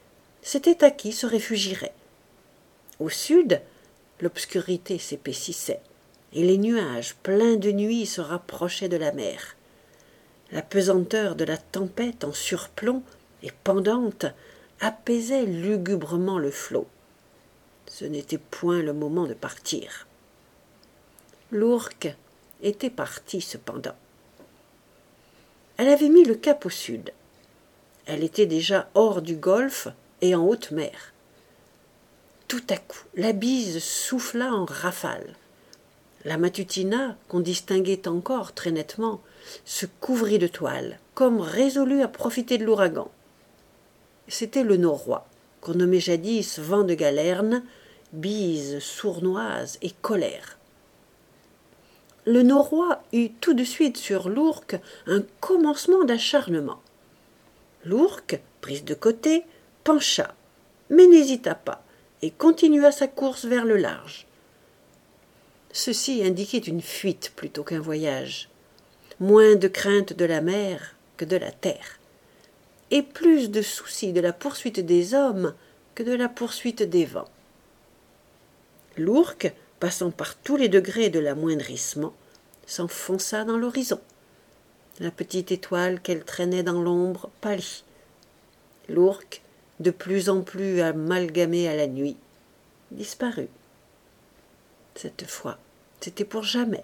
c'était à qui se réfugierait. Au sud, l'obscurité s'épaississait, et les nuages pleins de nuit se rapprochaient de la mer. La pesanteur de la tempête en surplomb et pendante apaisait lugubrement le flot. Ce n'était point le moment de partir. L'ourque était partie cependant. Elle avait mis le cap au sud. Elle était déjà hors du golfe et en haute mer. Tout à coup, la bise souffla en rafales. La Matutina, qu'on distinguait encore très nettement, se couvrit de toile, comme résolue à profiter de l'ouragan. C'était le Noroît, qu'on nommait jadis vent de galerne, bise sournoise et colère. Le Noroît eut tout de suite sur l'ourque un commencement d'acharnement. L'ourque, prise de côté, pencha, mais n'hésita pas, et continua sa course vers le large. Ceci indiquait une fuite plutôt qu'un voyage, moins de crainte de la mer que de la terre, et plus de souci de la poursuite des hommes que de la poursuite des vents. L'ourque, passant par tous les degrés de l'amoindrissement, s'enfonça dans l'horizon. La petite étoile qu'elle traînait dans l'ombre pâlit. L'ourque, de plus en plus amalgamée à la nuit, disparut. Cette fois, c'était pour jamais.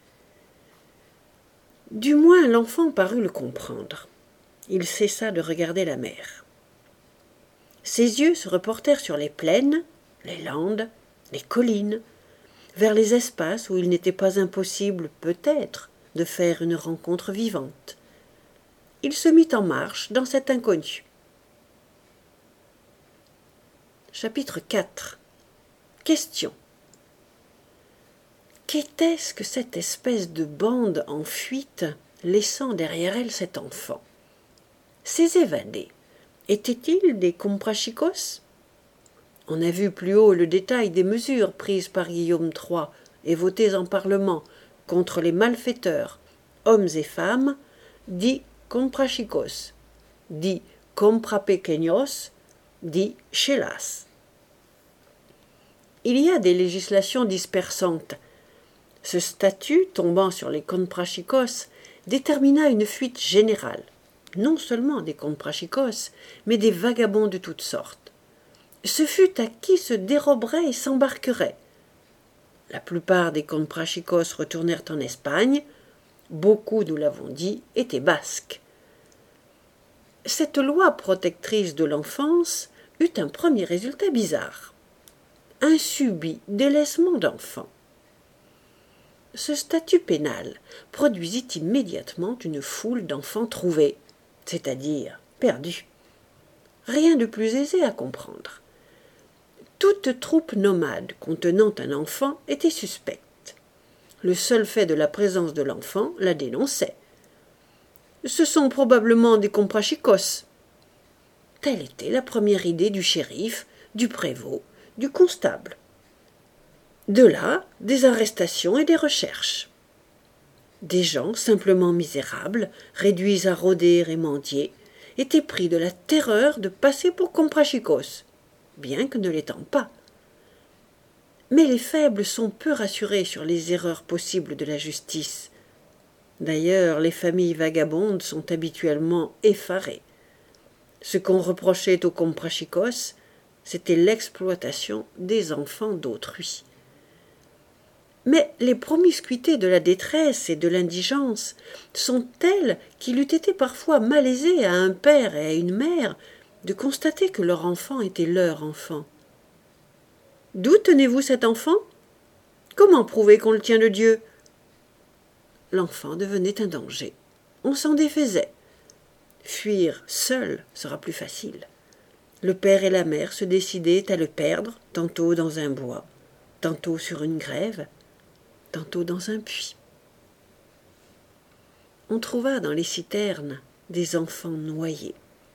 Du moins l'enfant parut le comprendre. Il cessa de regarder la mer. Ses yeux se reportèrent sur les plaines, les landes, les collines, vers les espaces où il n'était pas impossible, peut-être, de faire une rencontre vivante. Il se mit en marche dans cet inconnu. Chapitre 4. Question. Qu'était-ce que cette espèce de bande en fuite, laissant derrière elle cet enfant? Ces évadés, étaient-ils des comprachicos? On a vu plus haut le détail des mesures prises par Guillaume III et votées en Parlement contre les malfaiteurs, hommes et femmes, dits comprachicos, dits comprapequeños, dits chelas. Il y a des législations dispersantes. Ce statut, tombant sur les comprachicos, détermina une fuite générale, non seulement des comprachicos, mais des vagabonds de toutes sortes. Ce fut à qui se déroberait et s'embarquerait. La plupart des comprachicos retournèrent en Espagne. Beaucoup, nous l'avons dit, étaient basques. Cette loi protectrice de l'enfance eut un premier résultat bizarre. Un subit délaissement d'enfants. Ce statut pénal produisit immédiatement une foule d'enfants trouvés, c'est-à-dire perdus. Rien de plus aisé à comprendre. Toute troupe nomade contenant un enfant était suspecte. Le seul fait de la présence de l'enfant la dénonçait. Ce sont probablement des comprachicos. Telle était la première idée du shérif, du prévôt, du constable. De là, des arrestations et des recherches. Des gens simplement misérables, réduits à rôder et mendier, étaient pris de la terreur de passer pour comprachicos, bien que ne l'étant pas. Mais les faibles sont peu rassurés sur les erreurs possibles de la justice. D'ailleurs, les familles vagabondes sont habituellement effarées. Ce qu'on reprochait aux comprachicos, c'était l'exploitation des enfants d'autrui. Mais les promiscuités de la détresse et de l'indigence sont telles qu'il eût été parfois malaisé à un père et à une mère de constater que leur enfant était leur enfant. « D'où tenez-vous cet enfant? Comment prouver qu'on le tient de Dieu ?» L'enfant devenait un danger. On s'en défaisait. Fuir seul sera plus facile. Le père et la mère se décidaient à le perdre, tantôt dans un bois, tantôt sur une grève, tantôt dans un puits. On trouva dans les citernes des enfants noyés.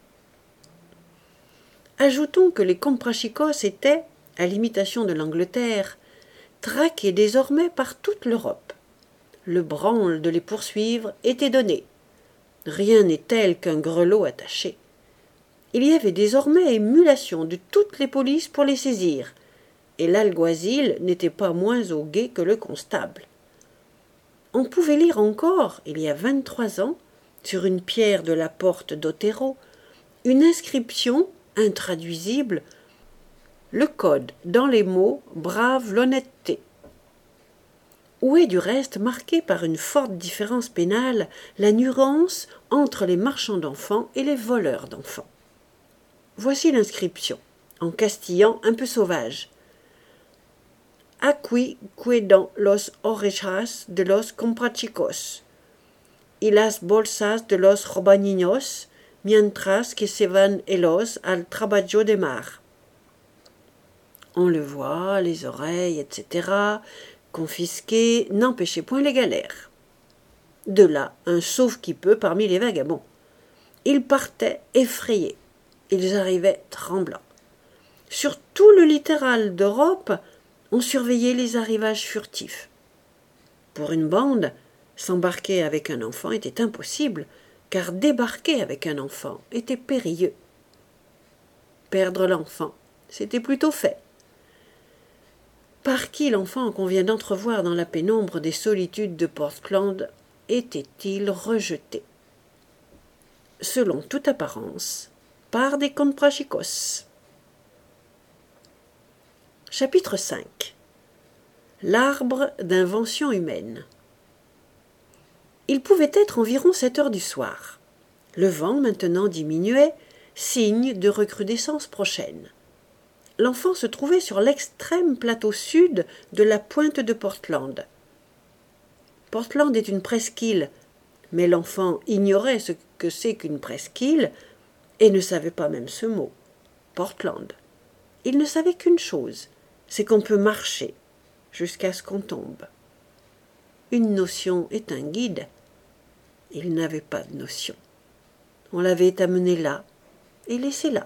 Ajoutons que les comprachicos étaient, à l'imitation de l'Angleterre, traqués désormais par toute l'Europe. Le branle de les poursuivre était donné. Rien n'est tel qu'un grelot attaché. Il y avait désormais émulation de toutes les polices pour les saisir, et l'alguazil n'était pas moins au guet que le constable. On pouvait lire encore, il y a 23 ans, sur une pierre de la porte d'Otero, une inscription intraduisible, le code dans les mots brave l'honnêteté, où est du reste marquée par une forte différence pénale la nuance entre les marchands d'enfants et les voleurs d'enfants. Voici l'inscription, en castillan un peu sauvage. Aquí cuidan los orejas de los comprachicos y las bolsas de los robaniños mientras que se van ellos al trabajo de mar. On le voit, les oreilles, etc., confisquées, n'empêchaient point les galères. De là, un sauve-qui-peut parmi les vagabonds. Ils partaient effrayés. Ils arrivaient tremblants. Sur tout le littoral d'Europe, on surveillait les arrivages furtifs. Pour une bande, s'embarquer avec un enfant était impossible, car débarquer avec un enfant était périlleux. Perdre l'enfant, c'était plutôt fait. Par qui l'enfant qu'on vient d'entrevoir dans la pénombre des solitudes de Portland était-il rejeté? Selon toute apparence, par des comprachicos. Chapitre 5. L'arbre d'invention humaine. Il pouvait être environ 7 heures du soir. Le vent maintenant diminuait, signe de recrudescence prochaine. L'enfant se trouvait sur l'extrême plateau sud de la pointe de Portland. Portland est une presqu'île, mais l'enfant ignorait ce que c'est qu'une presqu'île et ne savait pas même ce mot, Portland. Il ne savait qu'une chose, c'est qu'on peut marcher jusqu'à ce qu'on tombe. Une notion est un guide. Il n'avait pas de notion. On l'avait amené là et laissé là.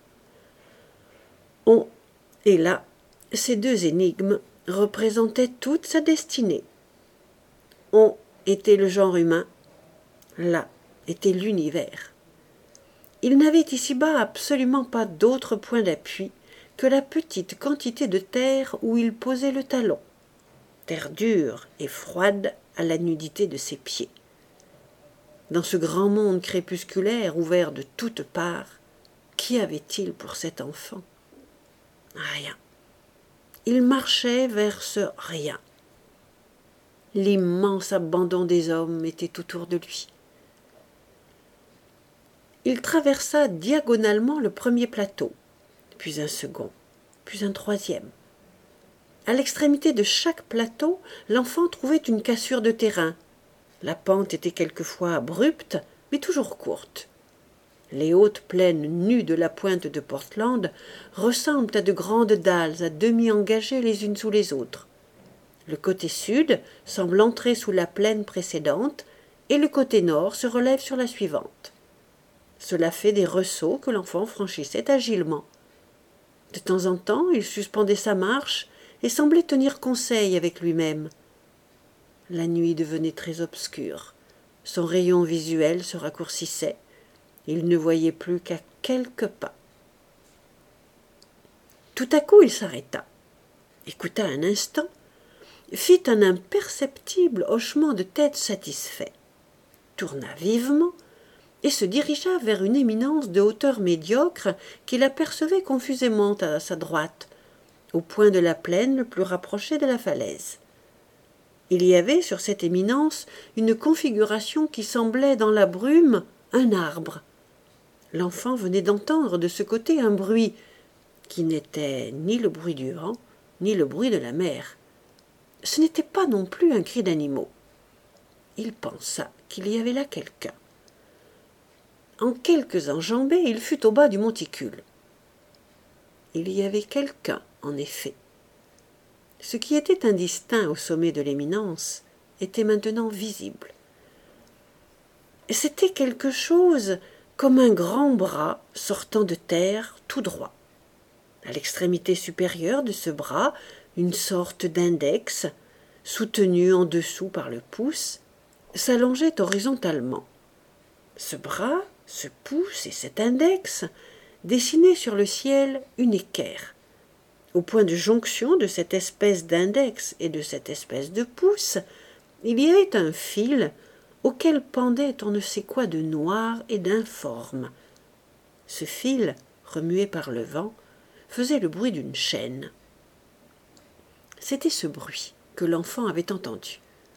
On et là, ces deux énigmes représentaient toute sa destinée. On était le genre humain, là était l'univers. Il n'avait ici-bas absolument pas d'autre point d'appui que la petite quantité de terre où il posait le talon, terre dure et froide à la nudité de ses pieds. Dans ce grand monde crépusculaire ouvert de toutes parts, qu'y avait-il pour cet enfant? Rien. Il marchait vers ce rien. L'immense abandon des hommes était autour de lui. Il traversa diagonalement le premier plateau, puis un second, puis un troisième. À l'extrémité de chaque plateau, l'enfant trouvait une cassure de terrain. La pente était quelquefois abrupte, mais toujours courte. Les hautes plaines nues de la pointe de Portland ressemblent à de grandes dalles à demi engagées les unes sous les autres. Le côté sud semble entrer sous la plaine précédente et le côté nord se relève sur la suivante. Cela fait des ressauts que l'enfant franchissait agilement. De temps en temps, il suspendait sa marche et semblait tenir conseil avec lui-même. La nuit devenait très obscure. Son rayon visuel se raccourcissait. Il ne voyait plus qu'à quelques pas. Tout à coup, il s'arrêta, écouta un instant, fit un imperceptible hochement de tête satisfait, tourna vivement et se dirigea vers une éminence de hauteur médiocre qu'il apercevait confusément à sa droite, au point de la plaine le plus rapproché de la falaise. Il y avait sur cette éminence une configuration qui semblait dans la brume un arbre. L'enfant venait d'entendre de ce côté un bruit qui n'était ni le bruit du vent, ni le bruit de la mer. Ce n'était pas non plus un cri d'animaux. Il pensa qu'il y avait là quelqu'un. En quelques enjambées, il fut au bas du monticule. Il y avait quelqu'un, en effet. Ce qui était indistinct au sommet de l'éminence était maintenant visible. C'était quelque chose comme un grand bras sortant de terre tout droit. À l'extrémité supérieure de ce bras, une sorte d'index, soutenu en dessous par le pouce, s'allongeait horizontalement. Ce bras, Ce pouce et cet index dessinaient sur le ciel une équerre. Au point de jonction de cette espèce d'index et de cette espèce de pouce, il y avait un fil auquel pendait on ne sait quoi de noir et d'informe. Ce fil, remué par le vent, faisait le bruit d'une chaîne. C'était ce bruit que l'enfant avait entendu.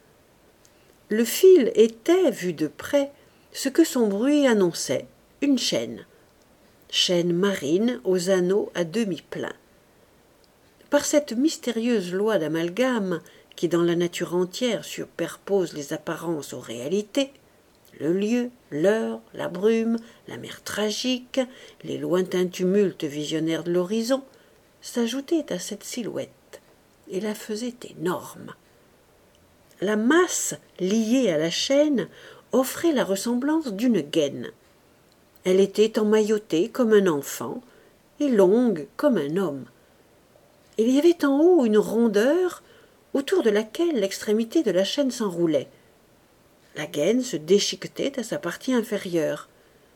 Le fil était, vu de près, ce que son bruit annonçait, une chaîne. Chaîne marine aux anneaux à demi pleins. Par cette mystérieuse loi d'amalgame qui dans la nature entière superpose les apparences aux réalités, le lieu, l'heure, la brume, la mer tragique, les lointains tumultes visionnaires de l'horizon, s'ajoutaient à cette silhouette et la faisaient énorme. La masse liée à la chaîne offrait la ressemblance d'une gaine. Elle était emmaillotée comme un enfant et longue comme un homme. Il y avait en haut une rondeur autour de laquelle l'extrémité de la chaîne s'enroulait. La gaine se déchiquetait à sa partie inférieure.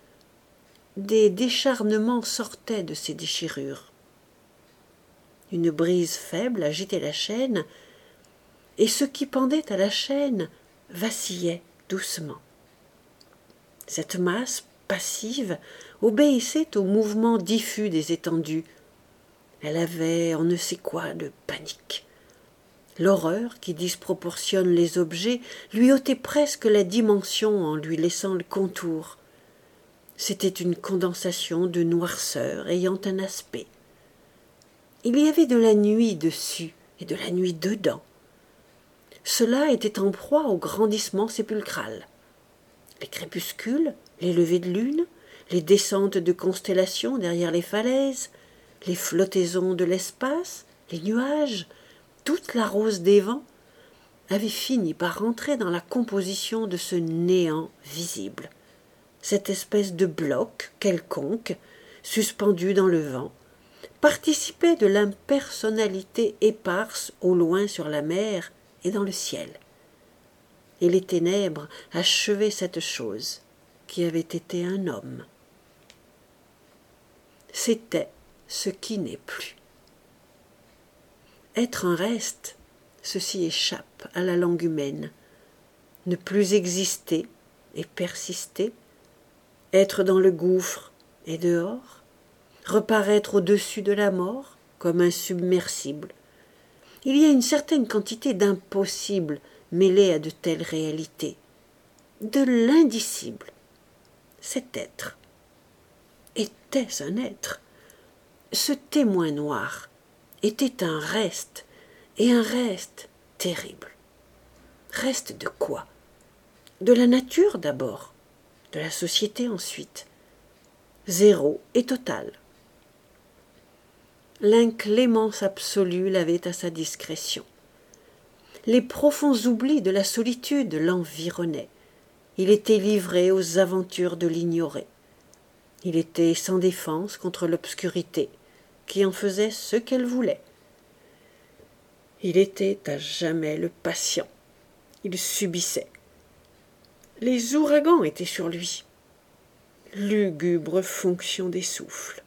Des décharnements sortaient de ces déchirures. Une brise faible agitait la chaîne, et ce qui pendait à la chaîne vacillait doucement. Cette masse passive obéissait au mouvement diffus des étendues. Elle avait on ne sait quoi de panique. L'horreur qui disproportionne les objets lui ôtait presque la dimension en lui laissant le contour. C'était une condensation de noirceur ayant un aspect. Il y avait de la nuit dessus et de la nuit dedans. Cela était en proie au grandissement sépulcral. Les crépuscules, les levées de lune, les descentes de constellations derrière les falaises, les flottaisons de l'espace, les nuages, toute la rose des vents, avaient fini par rentrer dans la composition de ce néant visible, cette espèce de bloc quelconque, suspendu dans le vent, participait de l'impersonnalité éparse au loin sur la mer et dans le ciel. Et les ténèbres achevaient cette chose qui avait été un homme. C'était ce qui n'est plus. Être un reste, ceci échappe à la langue humaine. Ne plus exister et persister, être dans le gouffre et dehors, reparaître au-dessus de la mort comme un submersible. Il y a une certaine quantité d'impossible mêlée à de telles réalités, de l'indicible. Cet être, était-ce un être? Ce témoin noir était un reste, et un reste terrible. Reste de quoi? De la nature d'abord, de la société ensuite. Zéro et total. L'inclémence absolue l'avait à sa discrétion. Les profonds oublis de la solitude l'environnaient. Il était livré aux aventures de l'ignoré. Il était sans défense contre l'obscurité, qui en faisait ce qu'elle voulait. Il était à jamais le patient. Il subissait. Les ouragans étaient sur lui. Lugubre fonction des souffles.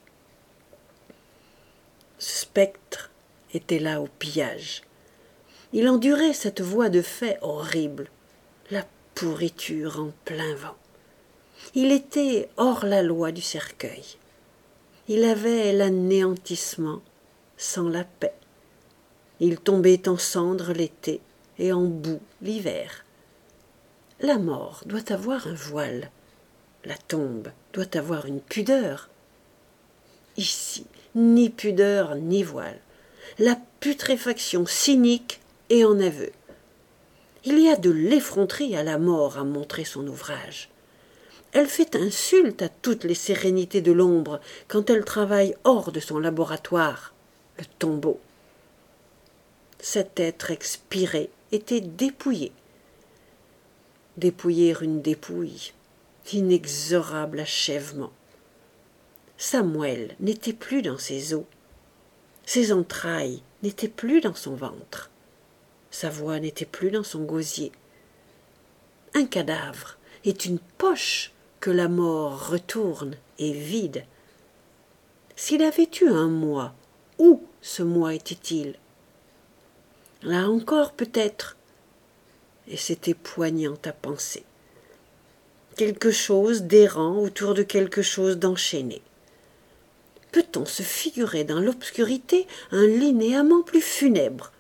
Ce spectre était là au pillage. Il endurait cette voie de fait horrible, la pourriture en plein vent. Il était hors la loi du cercueil. Il avait l'anéantissement sans la paix. Il tombait en cendres l'été et en boue l'hiver. La mort doit avoir un voile. La tombe doit avoir une pudeur. Ici, ni pudeur ni voile. La putréfaction cynique et en aveu. Il y a de l'effronterie à la mort à montrer son ouvrage. Elle fait insulte à toutes les sérénités de l'ombre quand elle travaille hors de son laboratoire, le tombeau. Cet être expiré était dépouillé. Dépouiller une dépouille, inexorable achèvement. Sa moelle n'était plus dans ses os. Ses entrailles n'étaient plus dans son ventre. Sa voix n'était plus dans son gosier. Un cadavre est une poche que la mort retourne et vide. S'il avait eu un moi, où ce moi était-il? Là encore peut-être, et c'était poignant à penser. Quelque chose d'errant autour de quelque chose d'enchaîné. Peut-on se figurer dans l'obscurité un linéament plus funèbre?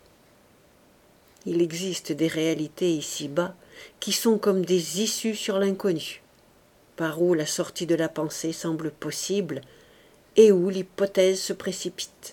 Il existe des réalités ici-bas qui sont comme des issues sur l'inconnu, par où la sortie de la pensée semble possible et où l'hypothèse se précipite.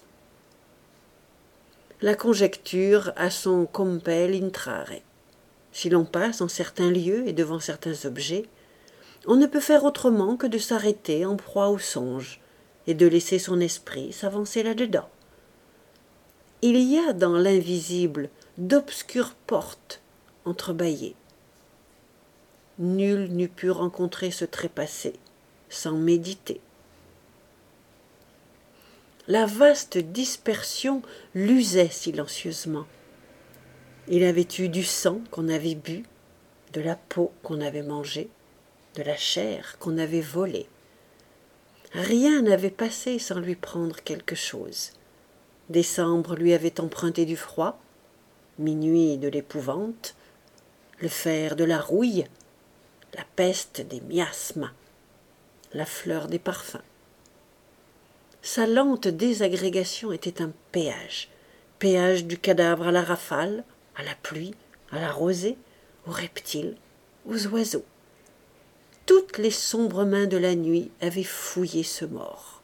La conjecture a son compel intrare. Si l'on passe en certains lieux et devant certains objets, on ne peut faire autrement que de s'arrêter en proie au songe et de laisser son esprit s'avancer là-dedans. Il y a dans l'invisible d'obscures portes entrebâillées. Nul n'eût pu rencontrer ce trépassé sans méditer. La vaste dispersion l'usait silencieusement. Il avait eu du sang qu'on avait bu, de la peau qu'on avait mangée, de la chair qu'on avait volée. Rien n'avait passé sans lui prendre quelque chose. Décembre lui avait emprunté du froid, minuit de l'épouvante, le fer de la rouille, la peste des miasmes, la fleur des parfums. Sa lente désagrégation était un péage, péage du cadavre à la rafale, à la pluie, à la rosée, aux reptiles, aux oiseaux. Toutes les sombres mains de la nuit avaient fouillé ce mort.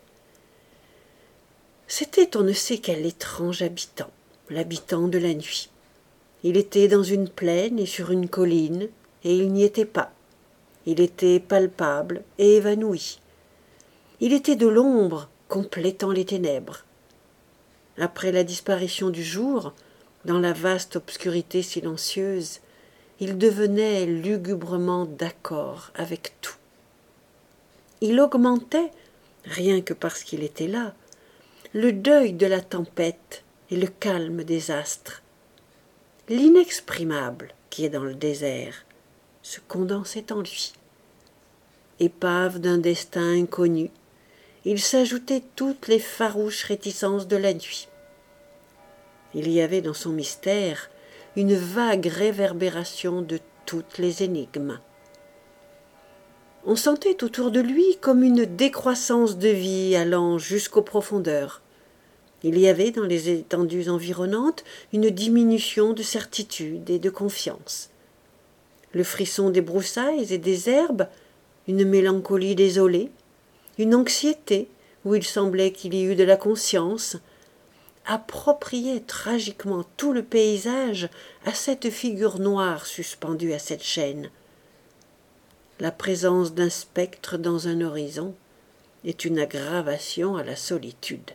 C'était on ne sait quel étrange habitant, l'habitant de la nuit. Il était dans une plaine et sur une colline, et il n'y était pas. Il était palpable et évanoui. Il était de l'ombre complétant les ténèbres. Après la disparition du jour, dans la vaste obscurité silencieuse, il devenait lugubrement d'accord avec tout. Il augmentait, rien que parce qu'il était là, le deuil de la tempête et le calme des astres. L'inexprimable qui est dans le désert se condensait en lui. Épave d'un destin inconnu, il s'ajoutait toutes les farouches réticences de la nuit. Il y avait dans son mystère une vague réverbération de toutes les énigmes. On sentait autour de lui comme une décroissance de vie allant jusqu'aux profondeurs. Il y avait dans les étendues environnantes une diminution de certitude et de confiance. Le frisson des broussailles et des herbes, une mélancolie désolée, une anxiété où il semblait qu'il y eût de la conscience, appropriait tragiquement tout le paysage à cette figure noire suspendue à cette chaîne. La présence d'un spectre dans un horizon est une aggravation à la solitude.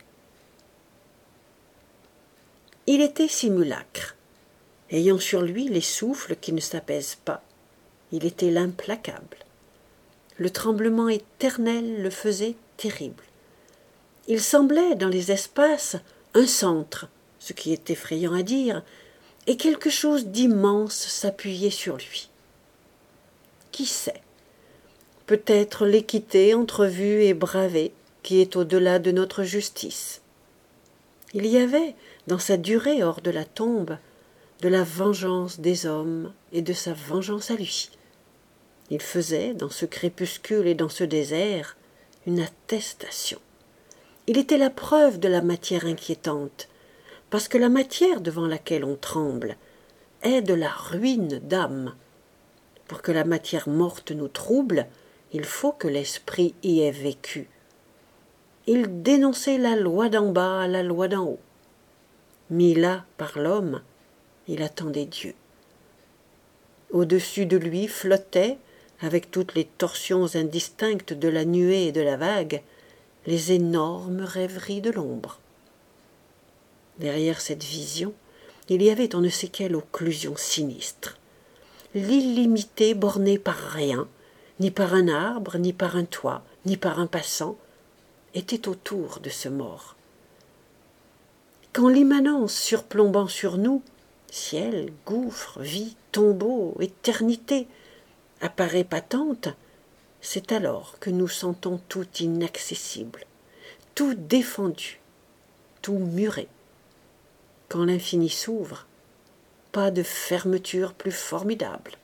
Il était simulacre, ayant sur lui les souffles qui ne s'apaisent pas. Il était l'implacable. Le tremblement éternel le faisait terrible. Il semblait, dans les espaces, un centre, ce qui est effrayant à dire, et quelque chose d'immense s'appuyait sur lui. Qui sait? Peut-être l'équité entrevue et bravée qui est au-delà de notre justice. Il y avait, dans sa durée hors de la tombe, de la vengeance des hommes et de sa vengeance à lui. Il faisait, dans ce crépuscule et dans ce désert, une attestation. Il était la preuve de la matière inquiétante, parce que la matière devant laquelle on tremble est de la ruine d'âme. Pour que la matière morte nous trouble, il faut que l'esprit y ait vécu. Il dénonçait la loi d'en bas à la loi d'en haut. Mis là par l'homme, il attendait Dieu. Au-dessus de lui flottaient, avec toutes les torsions indistinctes de la nuée et de la vague, les énormes rêveries de l'ombre. Derrière cette vision, il y avait on ne sait quelle occlusion sinistre. L'illimité borné par rien, ni par un arbre, ni par un toit, ni par un passant, était autour de ce mort. Quand l'immanence surplombant sur nous, ciel, gouffre, vie, tombeau, éternité, apparaît patente, C'est alors que nous sentons tout inaccessible, tout défendu, tout muré. Quand l'infini s'ouvre, pas de fermeture plus formidable.